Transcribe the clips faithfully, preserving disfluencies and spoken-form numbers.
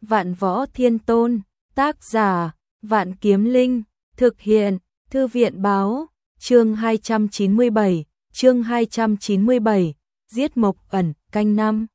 Vạn Võ Thiên Tôn, tác giả, Vạn Kiếm Linh, thực hiện, Thư viện báo, chương hai trăm chín mươi bảy, chương hai trăm chín mươi bảy, giết Mộc Ẩn, canh năm.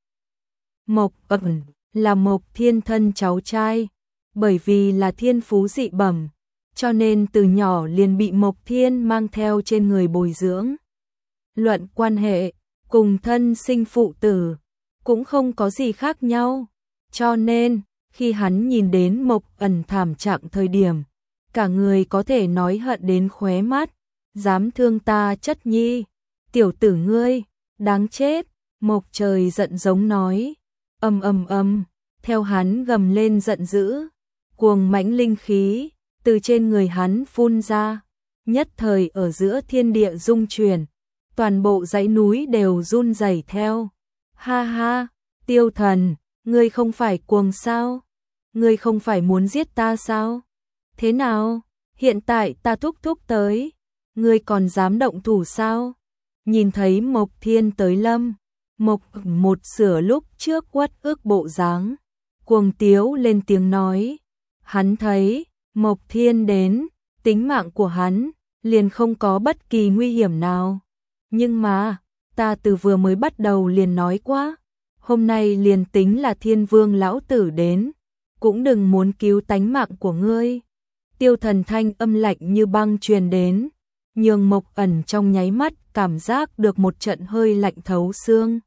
Mộc Ẩn là Mộc Thiên thân cháu trai, bởi vì là thiên phú dị bẩm, cho nên từ nhỏ liền bị Mộc Thiên mang theo trên người bồi dưỡng. Luận quan hệ, cùng thân sinh phụ tử, cũng không có gì khác nhau, cho nên khi hắn nhìn đến Mộc Ẩn thảm trạng thời điểm, cả người có thể nói hận đến khóe mắt, dám thương ta chất nhi, tiểu tử ngươi, đáng chết, Mộc Trời giận giống nói, ầm ầm ầm, theo hắn gầm lên giận dữ, cuồng mãnh linh khí từ trên người hắn phun ra, nhất thời ở giữa thiên địa rung chuyển, toàn bộ dãy núi đều run rẩy theo. Ha ha, Tiêu Thần, ngươi không phải cuồng sao? Ngươi không phải muốn giết ta sao? Thế nào? Hiện tại ta thúc thúc tới, ngươi còn dám động thủ sao? Nhìn thấy Mộc Thiên tới lâm, Mộc một sửa lúc trước uất ức bộ dáng, cuồng tiếu lên tiếng nói, hắn thấy Mộc Thiên đến, tính mạng của hắn liền không có bất kỳ nguy hiểm nào. Nhưng mà, ta từ vừa mới bắt đầu liền nói quá, hôm nay liền tính là Thiên Vương lão tử đến, cũng đừng muốn cứu tánh mạng của ngươi. Tiêu Thần thanh âm lạnh như băng truyền đến, nhường Mộc Ẩn trong nháy mắt cảm giác được một trận hơi lạnh thấu xương.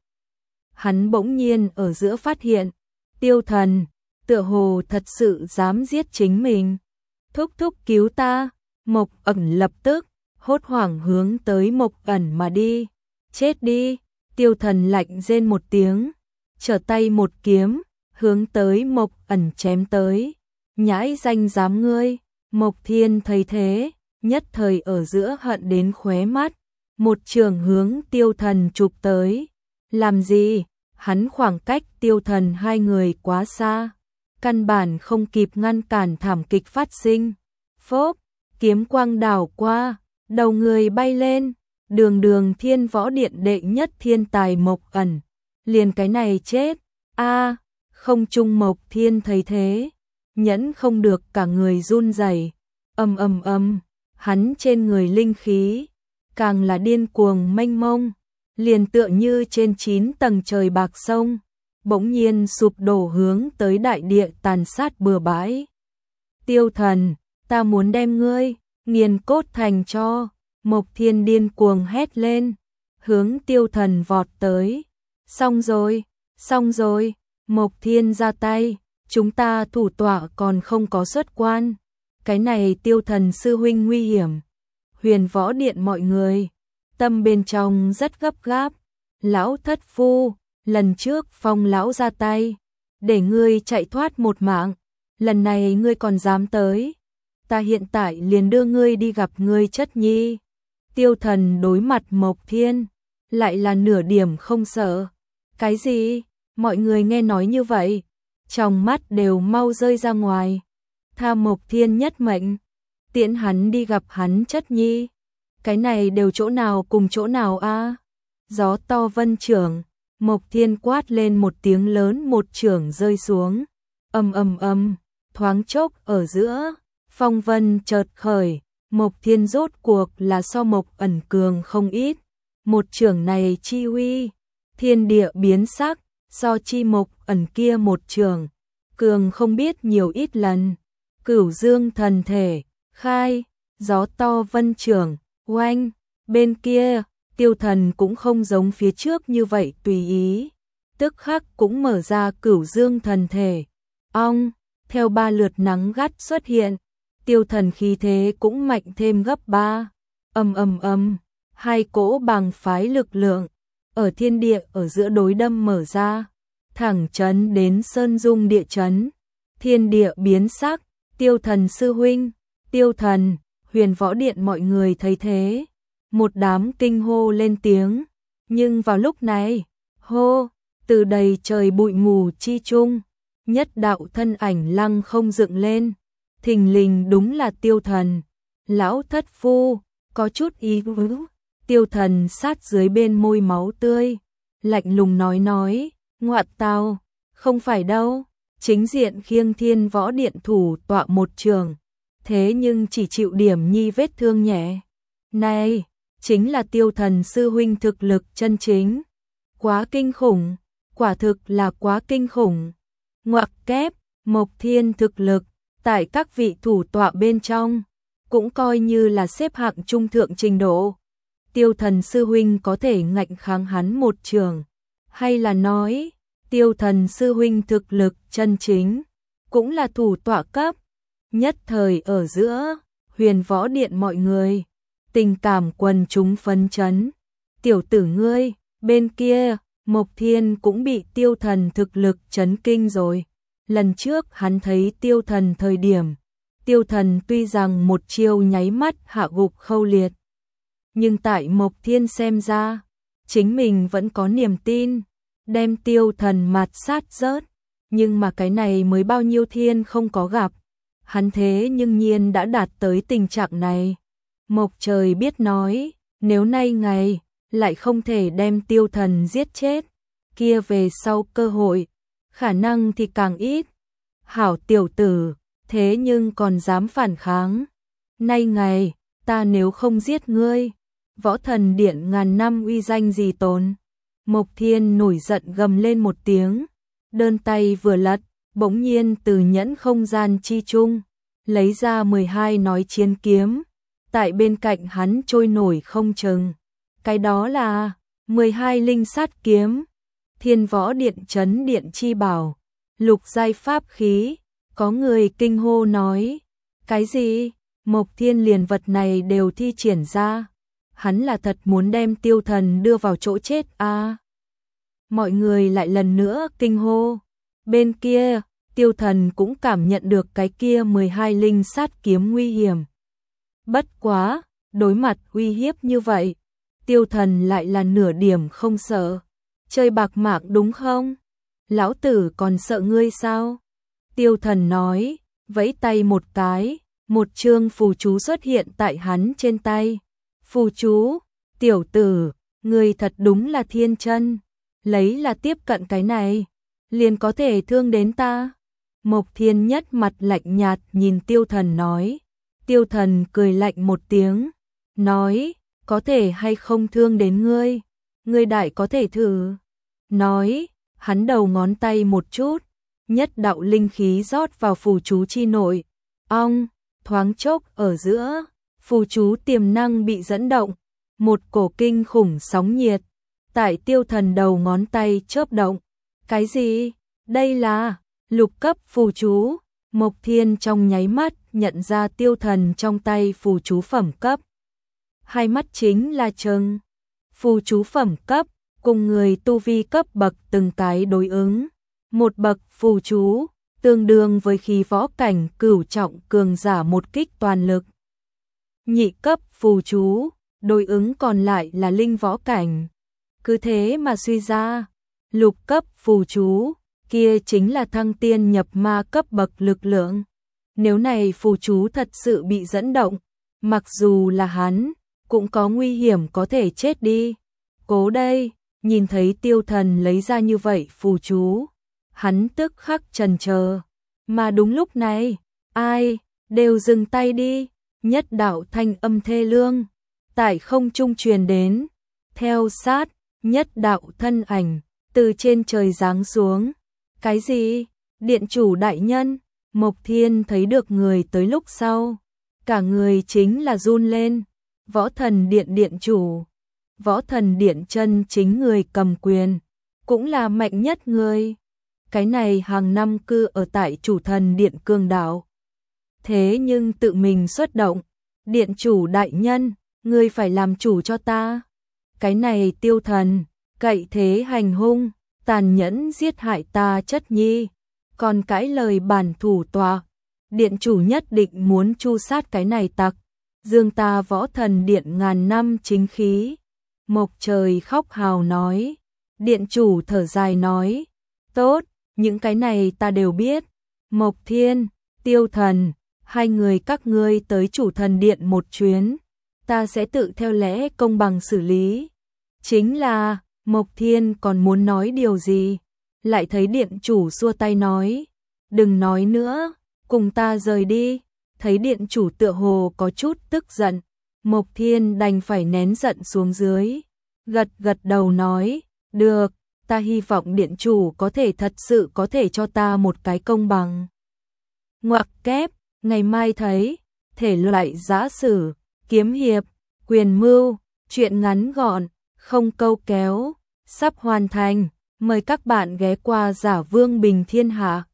Hắn bỗng nhiên ở giữa phát hiện, Tiêu Thần, tựa hồ thật sự dám giết chính mình. Thúc thúc cứu ta, Mộc Ẩn lập tức, hốt hoảng hướng tới Mộc Ẩn mà đi. Chết đi, Tiêu Thần lạnh rên một tiếng, trở tay một kiếm, hướng tới Mộc Ẩn chém tới. Nhãi danh dám ngươi, Mộc Thiên thấy thế, nhất thời ở giữa hận đến khóe mắt, một trường hướng Tiêu Thần chụp tới. Làm gì? Hắn khoảng cách Tiêu Thần hai người quá xa, căn bản không kịp ngăn cản thảm kịch phát sinh. Phốp, kiếm quang đảo qua, đầu người bay lên, đường đường Thiên Võ Điện đệ nhất thiên tài Mộc Ẩn, liền cái này chết. A, không trung Mộc Thiên thấy thế, nhẫn không được cả người run rẩy. Ầm ầm ầm, hắn trên người linh khí càng là điên cuồng mênh mông, liền tựa như trên chín tầng trời bạc sông, bỗng nhiên sụp đổ hướng tới đại địa tàn sát bừa bãi. Tiêu Thần, ta muốn đem ngươi nghiền cốt thành tro. Mộc Thiên điên cuồng hét lên, hướng Tiêu Thần vọt tới. Xong rồi, xong rồi, Mộc Thiên ra tay, chúng ta thủ tọa còn không có xuất quan. Cái này Tiêu Thần sư huynh nguy hiểm. Huyền Võ Điện mọi người, tâm bên trong rất gấp gáp. Lão thất phu, lần trước Phong lão ra tay, để ngươi chạy thoát một mạng, lần này ngươi còn dám tới. Ta hiện tại liền đưa ngươi đi gặp ngươi chất nhi. Tiêu Thần đối mặt Mộc Thiên, lại là nửa điểm không sợ. Cái gì? Mọi người nghe nói như vậy, trong mắt đều mau rơi ra ngoài. Tha Mộc Thiên nhất mệnh, tiễn hắn đi gặp hắn chất nhi. Cái này đều chỗ nào cùng chỗ nào a? À? Gió to vân trưởng, Mộc Thiên quát lên một tiếng lớn, một trưởng rơi xuống. Ầm ầm ầm, thoáng chốc ở giữa, phong vân chợt khởi, Mộc Thiên rốt cuộc là so Mộc Ẩn cường không ít. Một trưởng này chi uy, thiên địa biến sắc, so chi Mộc Ẩn kia một trưởng cường không biết nhiều ít lần. Cửu Dương thần thể, khai, gió to vân trưởng, oanh, bên kia, Tiêu Thần cũng không giống phía trước như vậy tùy ý, tức khắc cũng mở ra Cửu Dương thần thể. Ong, theo ba lượt nắng gắt xuất hiện, Tiêu Thần khí thế cũng mạnh thêm gấp ba. Ầm ầm ầm, hai cỗ bàng phái lực lượng ở thiên địa ở giữa đối đâm mở ra, thẳng chấn đến sơn dung địa chấn, thiên địa biến sắc. Tiêu Thần sư huynh, Tiêu Thần, Huyền Võ Điện mọi người thấy thế, một đám kinh hô lên tiếng. Nhưng vào lúc này, hô, từ đầy trời bụi mù chi trung, nhất đạo thân ảnh lăng không dựng lên, thình lình đúng là Tiêu Thần. Lão thất phu, có chút ý vứ. Tiêu Thần sát dưới bên môi máu tươi, lạnh lùng nói nói, ngoạn tào, không phải đâu, chính diện khiêng Thiên Võ Điện thủ tọa một trường, thế nhưng chỉ chịu điểm nhi vết thương nhẹ. Này, chính là Tiêu Thần sư huynh thực lực chân chính. Quá kinh khủng, quả thực là quá kinh khủng. Ngoặc kép, Mộc Thiên thực lực, tại các vị thủ tọa bên trong, cũng coi như là xếp hạng trung thượng trình độ. Tiêu Thần sư huynh có thể ngạnh kháng hắn một trường, hay là nói, Tiêu Thần sư huynh thực lực chân chính, cũng là thủ tọa cấp. Nhất thời ở giữa, Huyền Võ Điện mọi người, tình cảm quần chúng phấn chấn. Tiểu tử ngươi, bên kia, Mộc Thiên cũng bị Tiêu Thần thực lực chấn kinh rồi. Lần trước hắn thấy Tiêu Thần thời điểm, Tiêu Thần tuy rằng một chiêu nháy mắt hạ gục Khâu Liệt, nhưng tại Mộc Thiên xem ra, chính mình vẫn có niềm tin, đem Tiêu Thần mạt sát rớt. Nhưng mà cái này mới bao nhiêu thiên không có gặp, hắn thế nhưng nhiên đã đạt tới tình trạng này. Mộc Trời biết nói, nếu nay ngày lại không thể đem Tiêu Thần giết chết, kia về sau cơ hội, khả năng thì càng ít. Hảo tiểu tử, thế nhưng còn dám phản kháng. Nay ngày, ta nếu không giết ngươi, Võ Thần Điện ngàn năm uy danh gì tồn. Mộc Thiên nổi giận gầm lên một tiếng, đơn tay vừa lật, bỗng nhiên từ nhẫn không gian chi trung, lấy ra mười hai nói chiến kiếm, tại bên cạnh hắn trôi nổi không chừng. Cái đó là mười hai linh sát kiếm, Thiên Võ Điện trấn điện chi bảo, lục giai pháp khí. Có người kinh hô nói, cái gì? Mộc Thiên liền vật này đều thi triển ra, hắn là thật muốn đem Tiêu Thần đưa vào chỗ chết à? Mọi người lại lần nữa kinh hô. Bên kia, Tiêu Thần cũng cảm nhận được cái kia mười hai linh sát kiếm nguy hiểm. Bất quá, đối mặt uy hiếp như vậy, Tiêu Thần lại là nửa điểm không sợ. Chơi bạc mạc đúng không? Lão tử còn sợ ngươi sao? Tiêu Thần nói, vẫy tay một cái, một chương phù chú xuất hiện tại hắn trên tay. Phù chú, tiểu tử, ngươi thật đúng là thiên chân, lấy là tiếp cận cái này, liền có thể thương đến ta. Mộc Thiên nhất mặt lạnh nhạt nhìn Tiêu Thần nói. Tiêu Thần cười lạnh một tiếng, nói, có thể hay không thương đến ngươi, ngươi đại có thể thử. Nói, hắn đầu ngón tay một chút, nhất đạo linh khí rót vào phù chú chi nội. Ong, thoáng chốc ở giữa, phù chú tiềm năng bị dẫn động, một cổ kinh khủng sóng nhiệt tại Tiêu Thần đầu ngón tay chớp động. Cái gì? Đây là lục cấp phù chú. Mộc Thiên trong nháy mắt nhận ra Tiêu Thần trong tay phù chú phẩm cấp. Hai mắt chính là trừng. Phù chú phẩm cấp cùng người tu vi cấp bậc từng cái đối ứng. Một bậc phù chú tương đương với khí võ cảnh cửu trọng cường giả một kích toàn lực. Nhị cấp phù chú đối ứng còn lại là linh võ cảnh. Cứ thế mà suy ra, lục cấp phù chú kia chính là thăng tiên nhập ma cấp bậc lực lượng. Nếu này phù chú thật sự bị dẫn động, mặc dù là hắn, cũng có nguy hiểm có thể chết đi. Cố đây, nhìn thấy Tiêu Thần lấy ra như vậy phù chú, hắn tức khắc chần chờ. Mà đúng lúc này, ai, đều dừng tay đi, nhất đạo thanh âm thê lương, tại không trung truyền đến, theo sát, nhất đạo thân ảnh, từ trên trời giáng xuống. Cái gì? Điện chủ đại nhân. Mộc Thiên thấy được người tới lúc sau, cả người chính là run lên. Võ Thần Điện điện chủ, Võ Thần Điện chân chính người cầm quyền, cũng là mạnh nhất người. Cái này hàng năm cư ở tại Chủ Thần Điện Cương Đảo, thế nhưng tự mình xuất động. Điện chủ đại nhân, ngươi phải làm chủ cho ta. Cái này Tiêu Thần, cậy thế hành hung, tàn nhẫn giết hại ta chất nhi, còn cãi lời bản thủ tọa. Điện chủ nhất định muốn chu sát cái này tặc, dương ta Võ Thần Điện ngàn năm chính khí. Mộc Trời khóc hào nói. Điện chủ thở dài nói, tốt, những cái này ta đều biết. Mộc Thiên, Tiêu Thần, hai người các ngươi tới Chủ Thần Điện một chuyến, ta sẽ tự theo lẽ công bằng xử lý. Chính là, Mộc Thiên còn muốn nói điều gì, lại thấy điện chủ xua tay nói, đừng nói nữa, cùng ta rời đi. Thấy điện chủ tựa hồ có chút tức giận, Mộc Thiên đành phải nén giận xuống dưới, gật gật đầu nói, được, ta hy vọng điện chủ có thể thật sự có thể cho ta một cái công bằng. Ngoặc kép, ngày mai thấy, thể loại giã sử, kiếm hiệp, quyền mưu, truyện ngắn gọn, không câu kéo, sắp hoàn thành, mời các bạn ghé qua Giả Vương Bình Thiên Hạ.